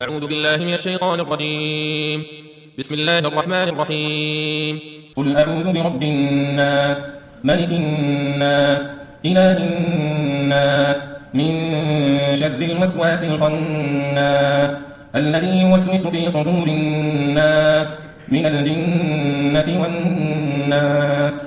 أعوذ بالله من الشيطان الرجيم. بسم الله الرحمن الرحيم. قل أعوذ برب الناس ملك الناس إله الناس من شر الوسواس الخناس الذي يوسوس في صدور الناس من الجنة والناس.